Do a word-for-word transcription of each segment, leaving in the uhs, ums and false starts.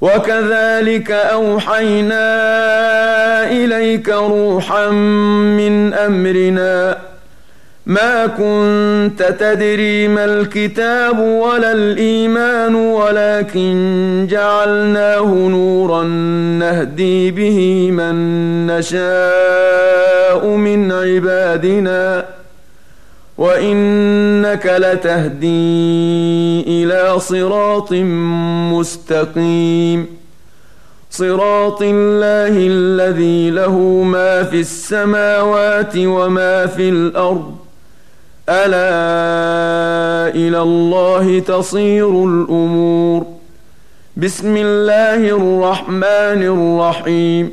وكذلك أوحينا إليك روحا من أمرنا ما كنت تدري ما الكتاب ولا الإيمان ولكن جعلناه نورا نهدي به من نشاء من عبادنا وإنك لتهدي إلى صراط مستقيم صراط الله الذي له ما في السماوات وما في الأرض ألا إلى الله تصير الأمور. بسم الله الرحمن الرحيم.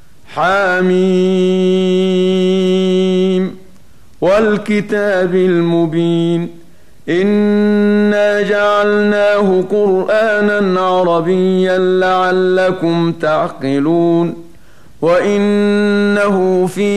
حميم والكتاب المبين إنا جعلناه قرآنا عربيا لعلكم تعقلون وإنه في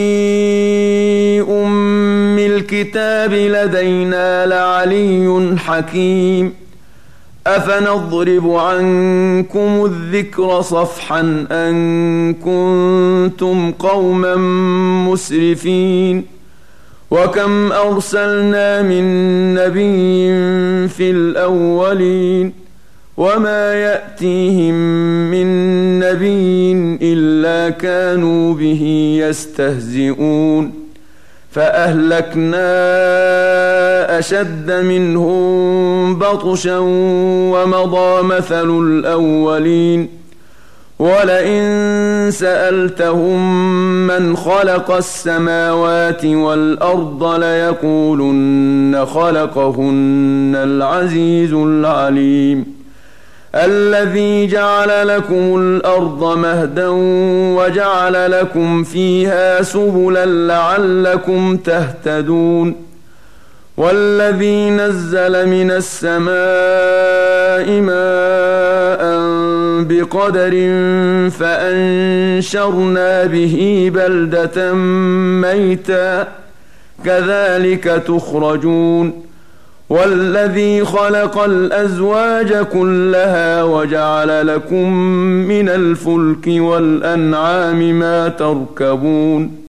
أم الكتاب لدينا لعلي حكيم أفنضرب عنكم الذكر صفحا أن كنتم قوما مسرفين وكم أرسلنا من نبي في الأولين وما يأتيهم من نبي إلا كانوا به يستهزئون فأهلكنا أشد منهم بطشا ومضى مثل الأولين ولئن سألتهم من خلق السماوات والأرض ليقولن خلقهن العزيز العليم الذي جعل لكم الأرض مهدا وجعل لكم فيها سبلا لعلكم تهتدون والذي نزل من السماء ماء بقدر فأنشرنا به بلدة ميتا كذلك تخرجون والذي خلق الأزواج كلها وجعل لكم من الفلك والأنعام ما تركبون